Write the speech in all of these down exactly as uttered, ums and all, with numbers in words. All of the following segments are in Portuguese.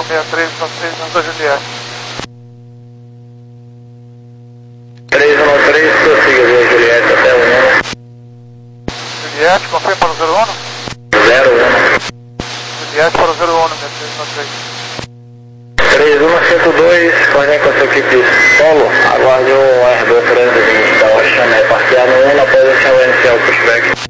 sessenta e três, três Santa Juliette. três um três, prossiga via Juliette até o um. Juliette, confirma para o zero um? zero um. Juliette para o zero um, três um três. três um cento e dois, coordene com a sua equipe solo, aguarde o R dois trezentos e vinte da Oceané, parquear no um, na posição inicial pushback.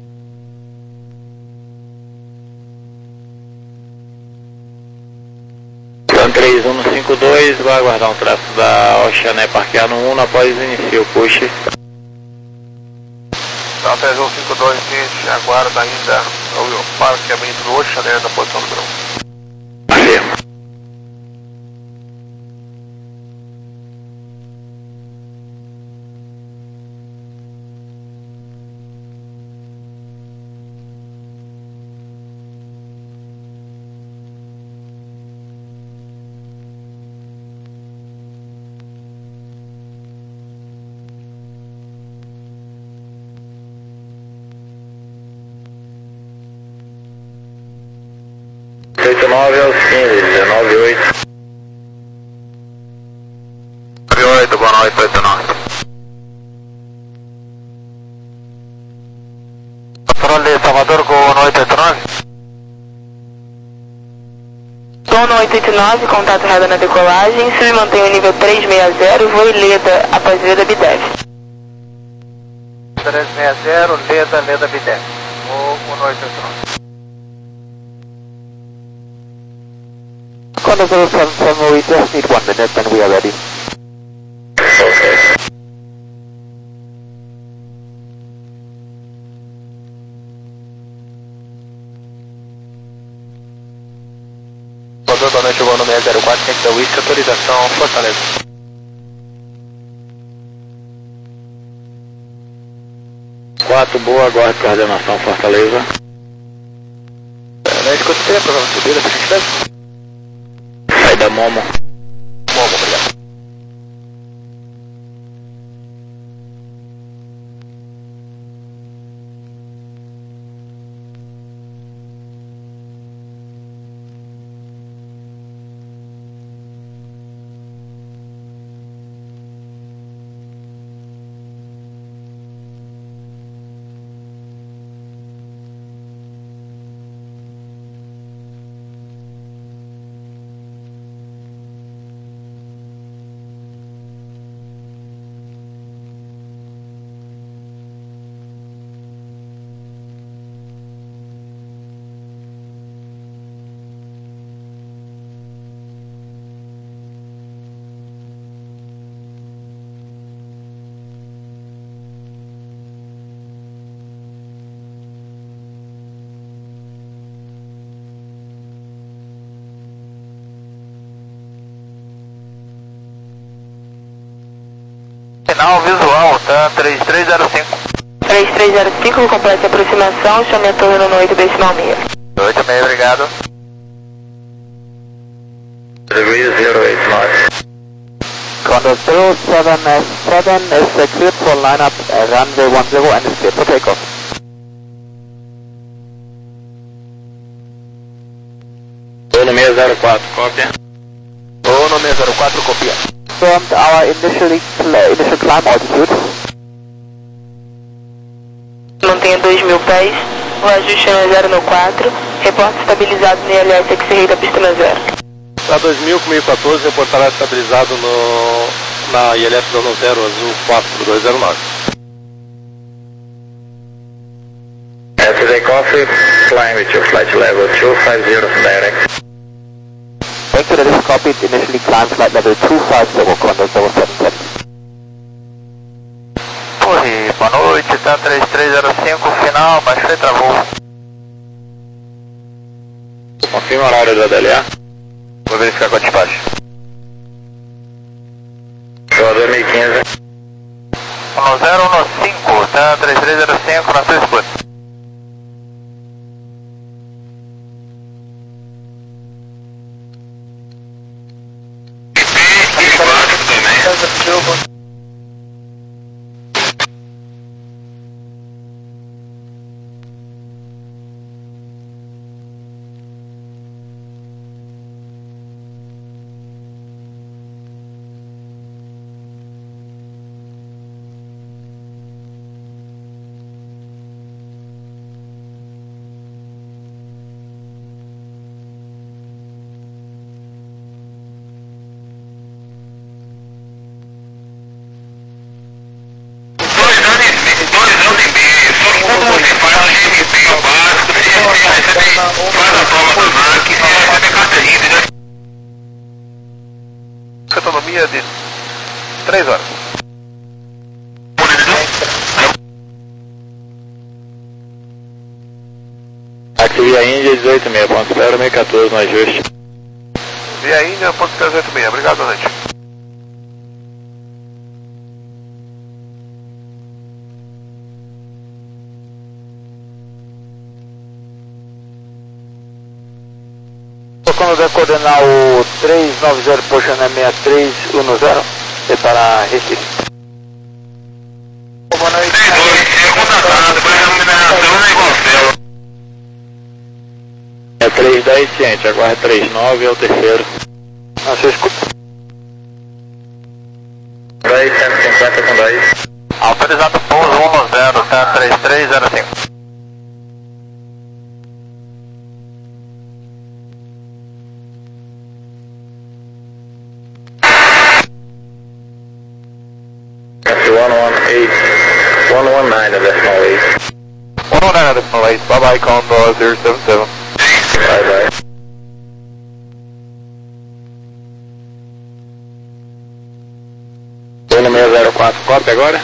três um cinco dois, vai aguardar um tráfego da Oceané, parquear no um, após inicio o push. Então, três um cinco dois, gente, aguarda ainda o parqueamento do Oceané da posição número um. Afirma. oito nove aos quinze, dezenove oito. oito, boa noite, oito nove. Controle Salvador com noite oito nove. Sono oito oito nove, contato radar na decolagem, se mantém o nível três seis zero, voo e Leda, após Leda Bidef. três seis zero, Leda, Leda Bidef. Boa noite, oito nove. Condor zero seven seven, we just need one minute and we are ready. Ok. Salvador, boa noite, chegou no seis zero quatro, quente da Whisky, autorização Fortaleza. quatro, boa, aguarde coordenação Fortaleza. É, na escuta seria programa de subida, por gentileza? Sai da Momo. Momo, obrigado. Final visual, tá? três três zero cinco. três três zero cinco, completa a aproximação, chame a torre no oito decimal meia. oito meia, obrigado. zero oito nove. Condor zero seven seven is cleared for lineup uh, runway one zero and is cleared for takeoff. Sono seis zero quatro, cópia. Sono seis zero quatro, copia. Confirmed our initially cl initial climb altitude. Mantenha dois mil pés, o ajuste é zero no quatro, reporte estabilizado no I L S X-Ray da pista na zero. Tá dois mil, comigo quatorze, reportará estabilizado no, na I L S da zero, azul quatro dois zero nove. After takeoff, flying with your flight level two five zero direct. Thank you, that is copied. Initially climb flight level two five zero, Condor zero seven seven. Torre, boa noite, tá três três zero cinco, final, baixou e travou. Confirma o horário do A D L A. Vou verificar com a despacho. dois mil e quinze. um zero um cinco, tá três três zero cinco, na sua escuta. Faz a prova do V A C e recebe a carteirinha, entendeu? Autonomia de três horas. Aqui Via Índia dezoito e meia, ponto zero seis um quatro no ajuste. Via Índia, ponto três oito seis. Obrigado, Donante. Quando der coordenar o três nove zero, puxa na seis três um zero, é para Recife. Boa noite. É contratado, depois a mineração é igual céu. É três dez ciente, agora é três nove, é o terceiro. Não, você escuta. dez, cento e cinquenta com dez. Autorizado pouso um zero, tá três três zero cinco. one one eight, one one nine decimal eight. one one nine decimal eight, bye bye, Condor zero seven seven. Bye bye. Tô no seis zero quatro, copy agora?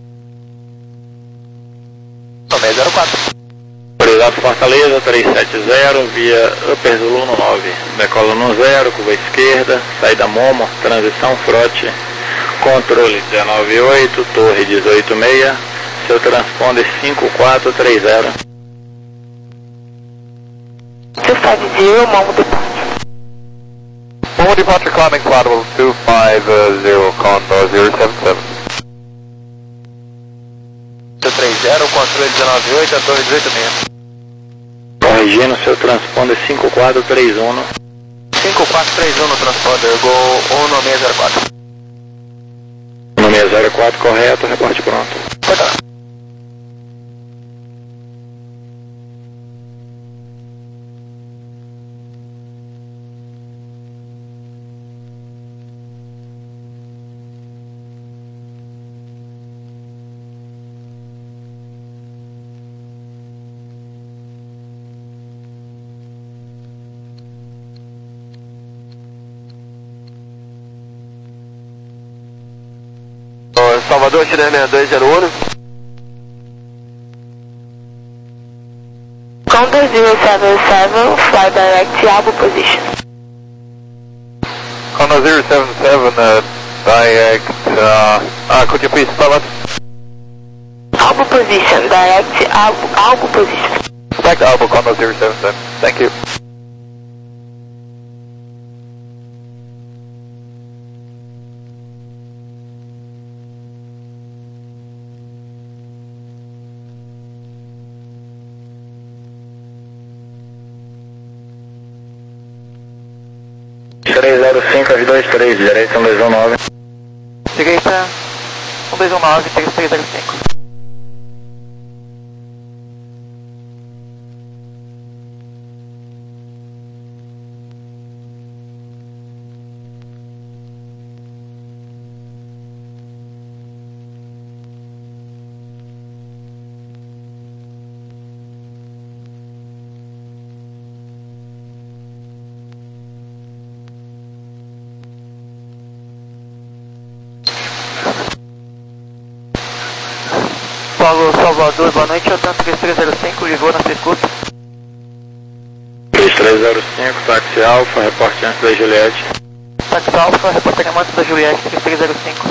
No seis zero quatro. Prioridade Fortaleza, trezentos e setenta, via Upper Zulu no nove. Decola no zero, curva esquerda, saída Momo, transição frote. Controle dezenove oito, torre dezoito seis, seu transponder cinco quatro três zero. two five zero, Momo departure. Momo departure climbing flight level two five zero, Condor zero seven seven. três zero, controle dezenove oito, a torre dezoito seis. Corrigindo seu transponder cinco quatro três um. cinco quatro três um no transponder, Gol um no seis zero quatro. No seis zero quatro, correto, reporte pronto. Pode lá. Salvador, Chile seis dois zero um. Condor zero seven seven, fly direct Albo position. Condor zero seven seven, uh, direct, uh, uh, could you please spell it? Albo position, direct Albo, Albo position. Select Albo, Condor zero seven seven. Thank you. três zero cinco, as dois três, direita um dois um nove. Direita um dois um nove, três três zero cinco. Paulo Salvador, boa noite, Otan três três zero cinco, Lisboa, na Circuito. três três zero cinco, táxi Alfa, reporte antes da Juliette. Táxi Alfa, reportamento da Juliette, três três zero cinco.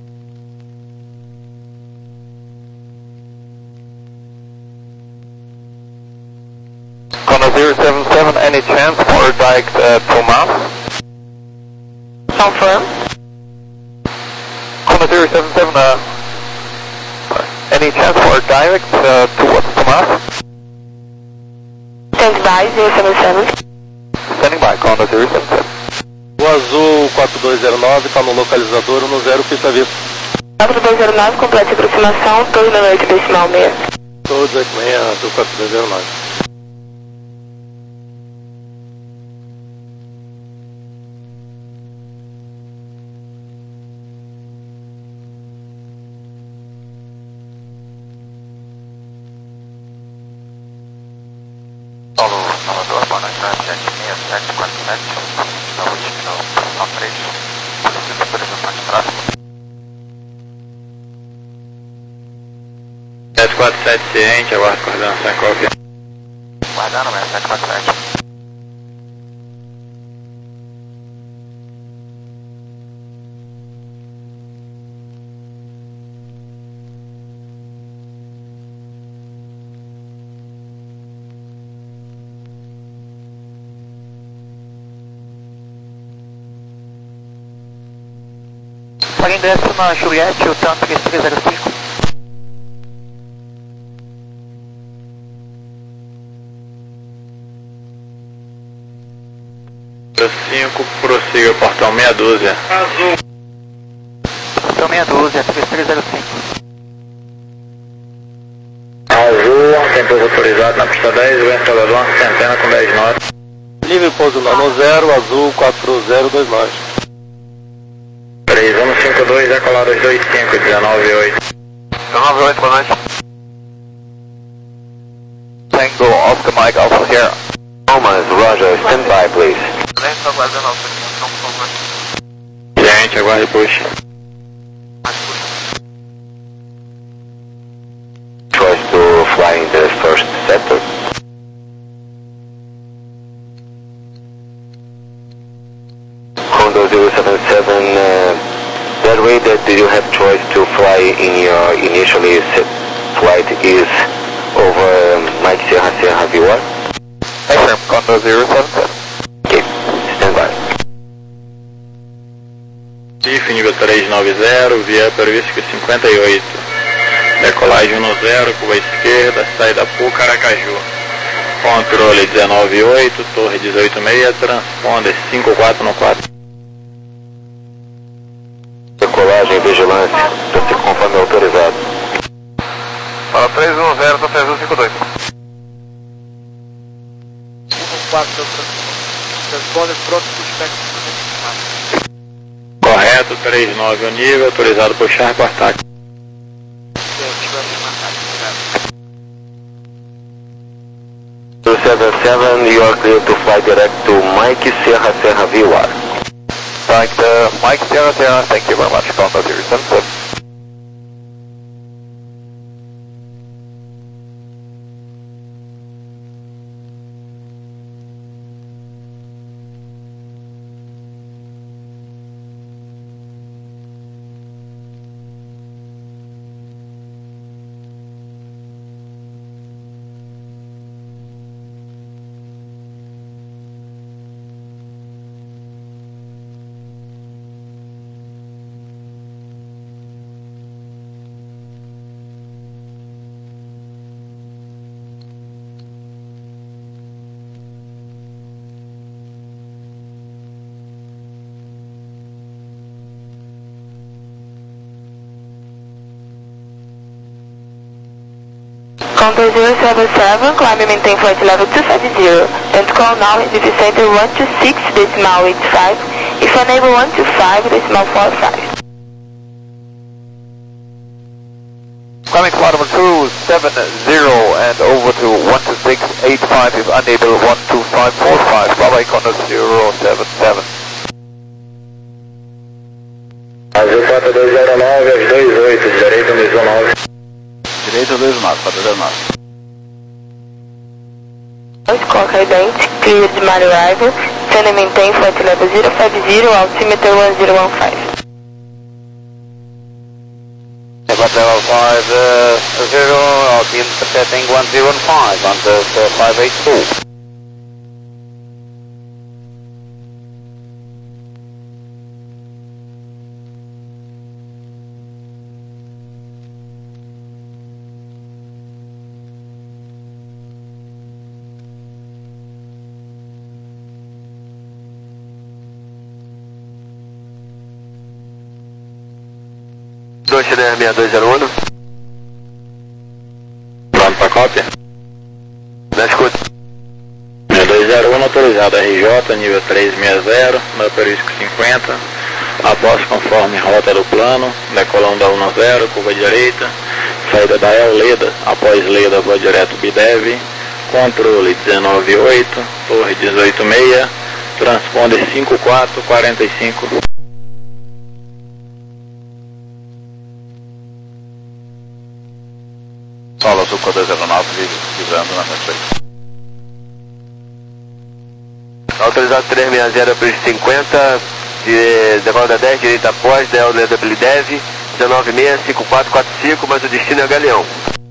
Condor zero seven seven, any chance for direct uh, to Mars? Confirm. Condor zero seven seven, uh, any chance for direct uh, towards to Mars? Stand by, zero seven seven. Standing by, Condor zero seven seven. O azul quatro dois zero nove está no localizador no zero, pista vista. quatro dois zero nove, completa aproximação, torre da noite decimal seis. Todos oito seis do quatro dois zero nove. Paulo, sete seis sete quatro sete, da última, no três, precisa autorização de tráfego. sete quatro sete ciente, aguardo coordenação em cópia. Guardando, mesmo, sete quatro sete. Paga ingresso na Juliette, o tanto três três zero cinco. cinco, prossiga, portão meia dúzia. Azul. Portão meia dúzia, três três zero cinco. Azul, tem pouso autorizado na pista dez, vem Salvador, centena com dez notas. Livre pouso nono zero, azul quatro zero dois nove. três um cinco dois, decolado dois cinco, dezenove oito. dezenove oito, boa noite. Tango, Oscar Mike, Alpha Sierra. Thomas, Roger, stand by, please. Nem estou aguardando a autorização, por favor. Gente, aguarde push. Choice to fly in the first sector. Condor zero seven seven, uh, that way that you have choice to fly in your initially set flight is over um, Mike Sierra Sierra V one. Affirm, Condor zero seven seven. Okay, stand by. I F nível trezentos e noventa, via previsto cinquenta e oito. Decolagem no zero, curva esquerda, saída por Caracaju. Controle dezenove oito, torre dezoito seis, transponder cinco quatro no quatro. Decolagem, vigilância, você conforme autorizado. Fala três um zero, do três um cinco dois. um quatro, transponder pronto, pushback. Correto, três nove o nível, autorizado por Sharp ataque. two seven seven, you are clear to fly direct to Mike Sierra Sierra V one. Thank the Mike Sierra Sierra, thank you very much, Condor zero seven seven. Condor zero seven seven, climb and maintain flight level two five zero, and call now in the center one two six decimal eight five, if unable one two five decimal four five. Climbing flight number two seven zero and over to one two six eight five if unable one two five four five. Bye bye, Condor zero seven seven. Azul quatro dois zero nove, aos dois oito, direito no nove. Direito dois nove, quatro dois nove. Coca ident, clear de Mario arrival, send and maintain flight level zero five zero, altimeter one zero one five. Flight level five zero, altimeter setting one zero one five, under five eight two. dois C D R seis dois zero um. Pronto para cópia? Na escuta. seis dois zero um autorizado R J, nível trezentos e sessenta, no período cinquenta. Após conforme rota do plano, decolão da um zero, curva direita, saída da El Leda, após Leda, voo direto B D E V, controle dezenove oito, torre dezoito seis, transponder cinco quatro quarenta e cinco. Solo Azul Condor zero nove, visando na frente. Autorizado trezentos e sessenta, pista cinquenta, de, decola da dez, direita após, Del Leda Blidev, dezenove seis, cinco quatro quatro cinco, mas o destino é Galeão.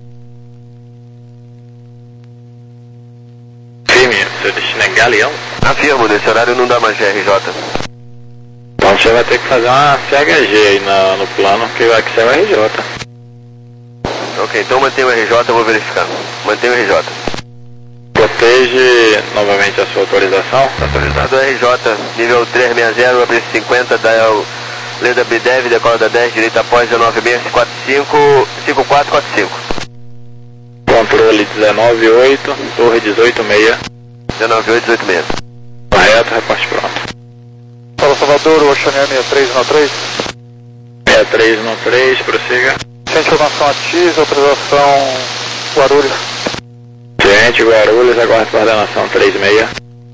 Firme, seu destino é Galeão? Afirmo, nesse horário não dá mais G R J. Então você vai ter que fazer uma C H G aí na, no plano, que vai que ser o R J. Ok, então mantém o R J, eu vou verificar. Mantém o R J. Protege novamente a sua autorização. Autorizado R J, nível trezentos e sessenta, abre cinquenta, Del Leda Blidev, decola da dez, direita após, dezenove seis, quatro cinco, cinco quatro quatro cinco. Controle dezenove oito, torre dezoito seis. dezenove oito, dezoito seis. Correto, reporte pronto. Para Salvador, Oceania sessenta e três no três. sessenta e três no três, prossiga. Ciente informação ativa, autorização Guarulhos. Ciente, Guarulhos, aguarda coordenação três seis.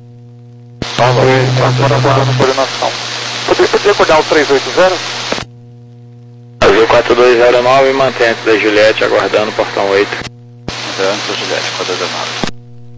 Aguardando coordenação. Poderia, poderia acordar o três oito zero? Azul quatro dois zero nove, mantém antes da Juliette, aguardando portão oito. Antes da Juliette, quatro dois zero nove.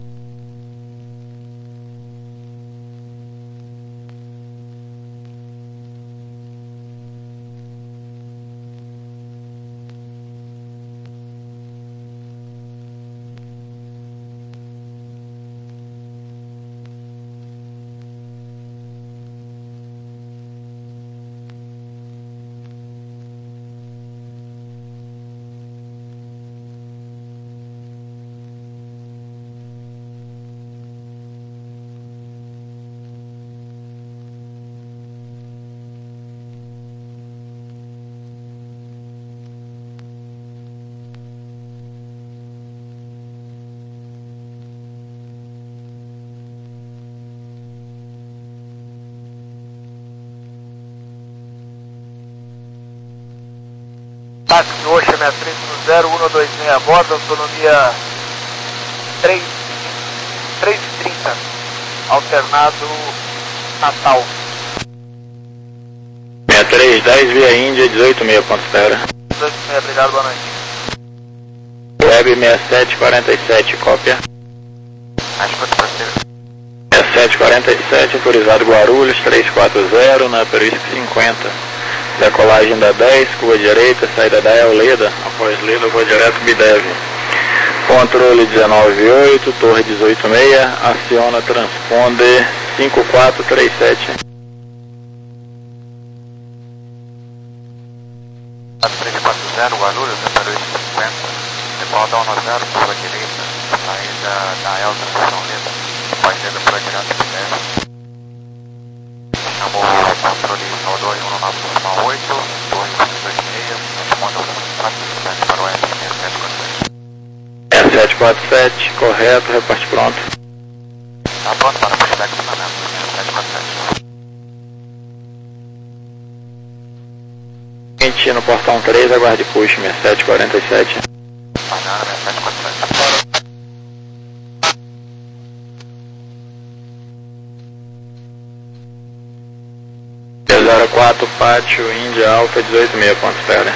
Táxi Oxa sessenta e três no zero um dois seis a bordo, autonomia três e trinta, alternado Natal. sessenta e três dez via Índia, dezoito seis, ponto espera. dezoito seis, obrigado, boa noite. Web sessenta e sete quarenta e sete, cópia. Acho que pode ser. sessenta e sete quarenta e sete, autorizado Guarulhos, trezentos e quarenta, na Peruísca cinquenta. Decolagem da dez, curva direita, saída da El Leda, após Leda, vou direto Bidev. Controle dezenove oito, torre dezoito seis, aciona transponder cinco quatro três sete. três quatro zero, Guarulhos, Peruísca cinquenta. Decola da um zero, curva direita, saída da El transição Leda, após Leda por direto Bidev. Chamou o controle Salvador em um nove oito, torre dois seis, responda para o S sessenta e sete quarenta e sete, correto, reporte pronto. Está pronto para o pushback do Planalto, sessenta e sete quarenta e sete. Gente, no portão três, aguarde push, sessenta e sete quarenta e sete. Banana, sessenta e sete quarenta e sete. zero quatro, pátio, Índia, Alfa, dezoito seis, ponto espera.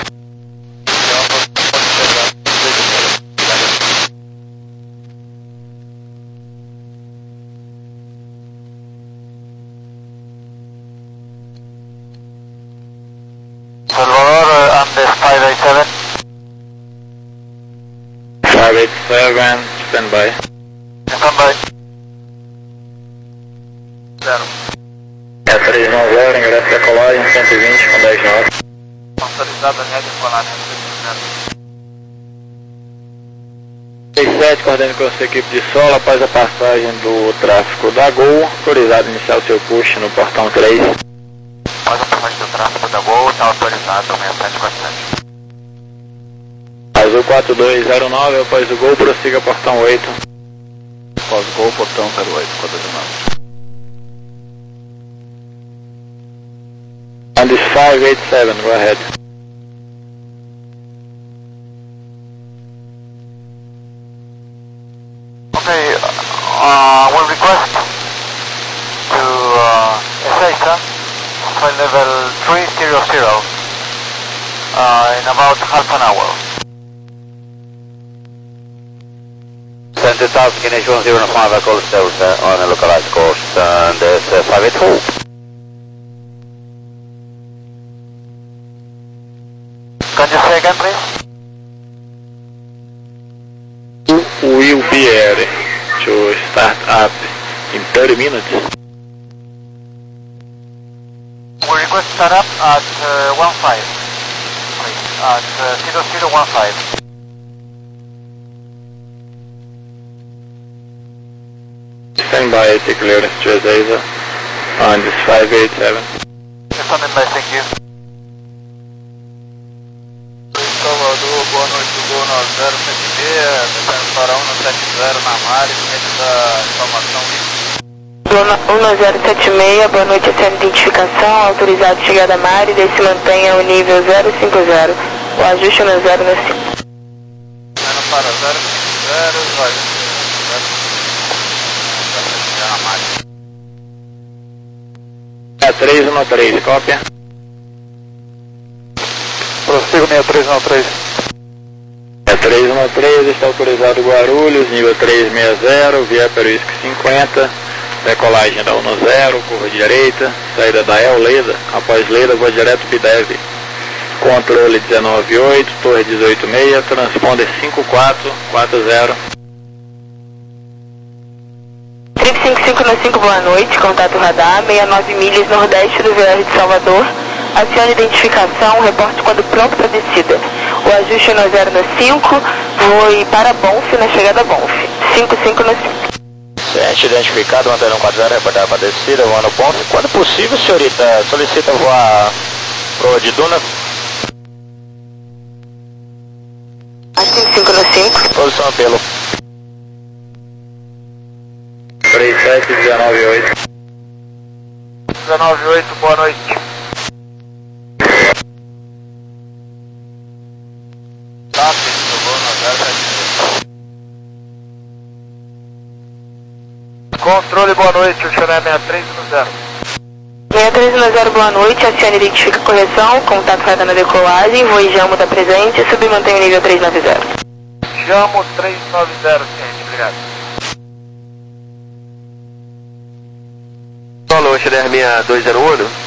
Salvador, Andes cinco oito sete. cinco oito sete, standby. Standby. Zero. É três nove zero, ingresso da colagem, cento e vinte com dez knots. Autorizado a média polar, né? seis sete, coordenando com a sua equipe de solo, após a passagem do tráfego da Gol, autorizado a iniciar o seu push no portão três. Após a passagem do tráfego da Gol, está autorizado sessenta e sete quarenta e sete. Azul quatro dois zero nove, após o Gol, prossiga portão oito. Após o Gol, portão zero oito, quatro dois nove. Andes cinco oito sete, go ahead. Ok, about half an hour. Center South Guinness one zero five, I call Delta on a localized course, and there's uh, five eight four. Can you say again, please? Will be ready to start up in thirty minutes. We request start up at uh, one five, please, at uh, zero zero one five. Stand by, take clearance to Ezeiza on this five eight seven. Standing by, thank you. Salvador, boa noite, Gol nove zero sete seis, descendo para um sete zero na Mari, dentro da informação um zero sete seis, boa noite, essa identificação, autorizado chegada a Mari, daí se mantenha o nível zero cinco zero, o ajuste no zero no cinco. Descendo para zero cinco zero, vai, zero na Mari. É três um três, cópia. Prossigo sessenta e três um três. É três um três, está autorizado Guarulhos, nível três seis zero, via Peruísque cinquenta, decolagem da um zero, curva direita, saída da El Leda, após Leda, vou direto Bidev. Controle dezenove oito, torre dezoito seis, transponder cinco quatro quatro zero. três cinco cinco no cinco, boa noite, contato radar, sessenta e nove milhas nordeste do V R de Salvador. Acione identificação, reporte quando pronto para descida. O ajuste no zero no cinco, voe para Bonf na chegada a Bonf. cinco cinco no cinco. Ciente identificado, manter um quatro zero, reportar para descida, voando Bonf. Quando possível, senhorita, solicita voar pro de Duna. cinco cinco no cinco. Posição apelo. três sete um oito. dezenove oito, boa noite. Tá, Gol nove zero sete seis. Controle, boa noite, o Xané sessenta e três um zero. sessenta e três um zero, boa noite, acione identifica correção, contato radar na decolagem, voe Jamo está presente, submantém o nível três nove zero. Jamo três nove zero, ciente, obrigado. Solo, Xané sessenta e dois zero um.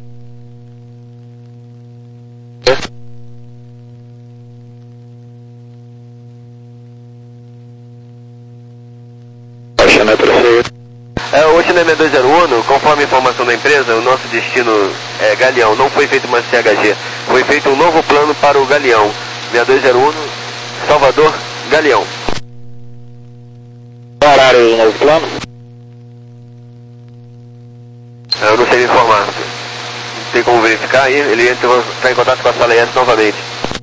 É, o Xané sessenta e dois zero um, conforme a informação da empresa, o nosso destino é Galeão, não foi feito uma C H G, foi feito um novo plano para o Galeão, sessenta e dois zero um, Salvador, Galeão. Horário do novo plano? Eu não sei me informar, não tem como verificar aí, ele entrou, está em contato com a sala S novamente.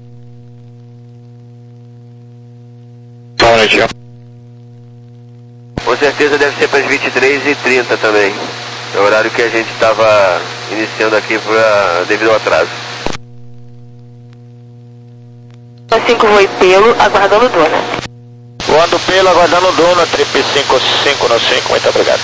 Boa noite. Com certeza deve ser para as vinte e três e trinta também. É o horário que a gente estava iniciando aqui pra, devido ao atraso. cinco voe pelo, aguardando Duna. Voando pelo, aguardando Duna, trip cinco cinco no cinco, muito obrigado.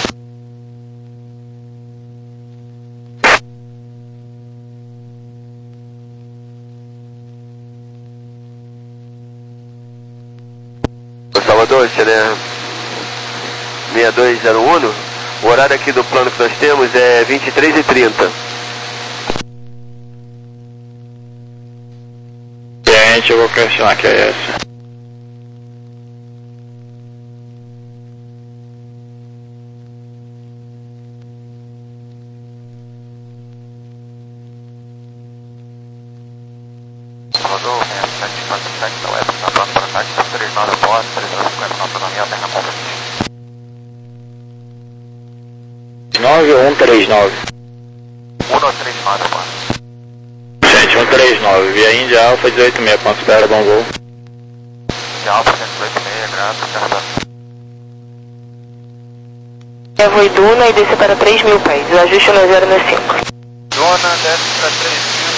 Salvador, Xané sessenta e dois zero um, o horário aqui do plano que nós temos é vinte e três e trinta. Gente, eu vou questionar que é essa. Salvador, sete sete quatro sete, da Web, na plano para ataque, três nove bordo, três nove cinquenta, na autonomia, terra convite. nove um três nove. um três nove, bordo. Gente, um três nove, via Índia Alfa dezoito seis, ponto espera, bom voo. De Alfa, cento e oito seis, grato, carregado. É voe Duna e desce para três mil pés, o ajuste no zero no cinco. Dona desce para três mil.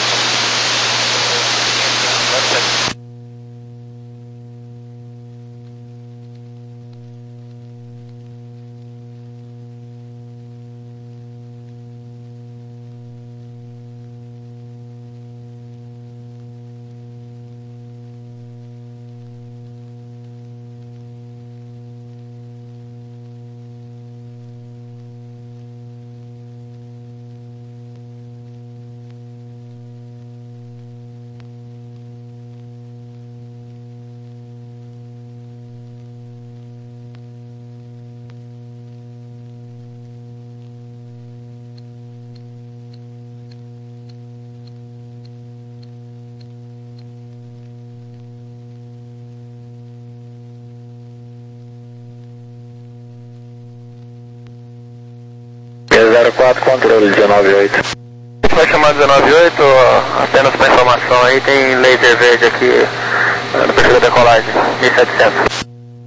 quatro, controle dezenove oito. Vai chamar dezenove oito, apenas para informação aí, tem laser verde aqui no perfil da decolagem, mil e setecentos.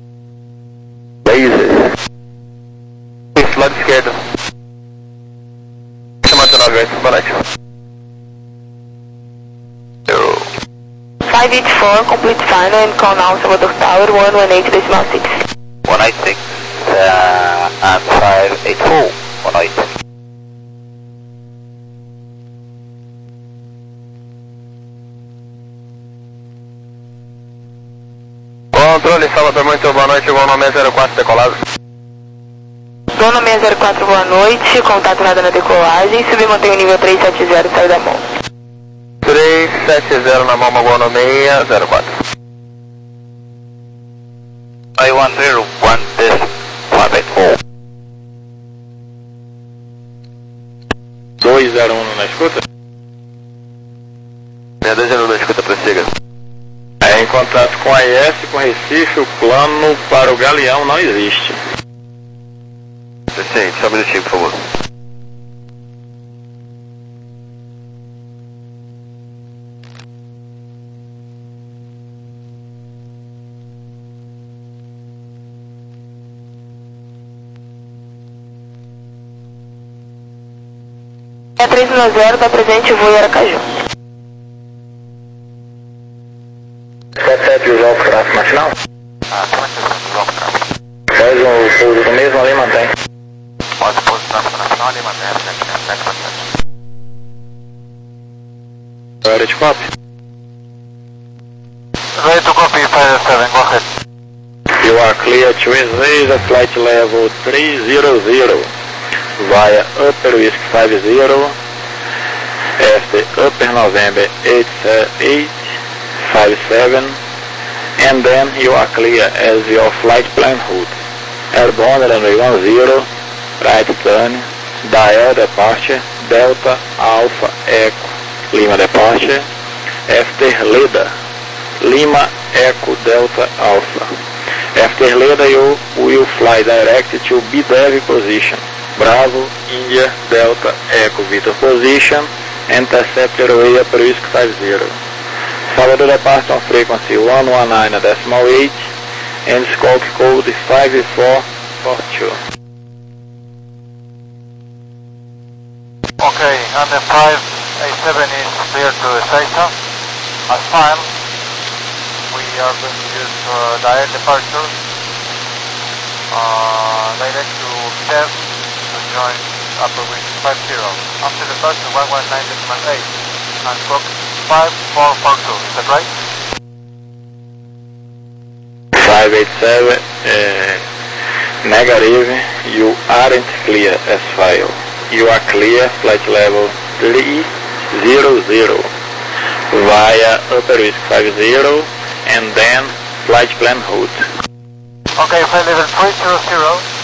Laser. Isso, lado esquerdo. Chamar dezenove oito, boa noite. five eight four, complete final and call now Salvador Tower, one one eight decimal six. one eight six, uh, and five eight four, one eight. Controle Salvador, muito boa noite, voo nome zero quatro decolado. Voo nome zero quatro, boa noite, contato nada na decolagem, subir mantém o nível três sete zero, sai da mão. três sete zero na mão, voo nome zero quatro. I one zero one this five eight four. dois zero um na escuta? seis dois zero um na escuta, prossiga. É, em contato com a I S, com Recife, o plano para o Galeão não existe. Sim, só um minutinho, por favor. É três um zero, tá presente, voo em Aracaju. sete sete Golf Craft Nacional. Ah, como é que é o Golf Craft? Faz o pouso do mesmo ali, mantém. Pode pôr o tráfego nacional ali, mantém a sete sete sete. Hora de copy. Ready to copy five seven, go ahead. You are clear to Asia, flight level three zero zero. Via Upper Whiskey five zero, after Upper November eight eight five seven, and then you are clear as your flight plan route. Airborne runway one zero, right turn, dial departure, Delta Alpha Echo, Lima departure, after Leda, Lima Echo Delta Alpha. After Leda you will fly direct to B D V position. Bravo, India, Delta, Echo, Victor position, intercept airway Upper Whiskey five zero. Salvador departure on frequency one one nine decimal eight and scope code five four four two. Okay, and the five eight seven is clear to Ezeiza. As fine, we are going to use uh, direct departure, uh, direct to B D E V. Join Upper Whiskey five zero. After departure one one nine decimal eight and scope five four four two, is that right? five eight seven, uh, negative, you aren't clear as file. You are clear flight level three zero zero via Upper Whiskey five zero and then flight plan route. Okay, flight level three zero zero.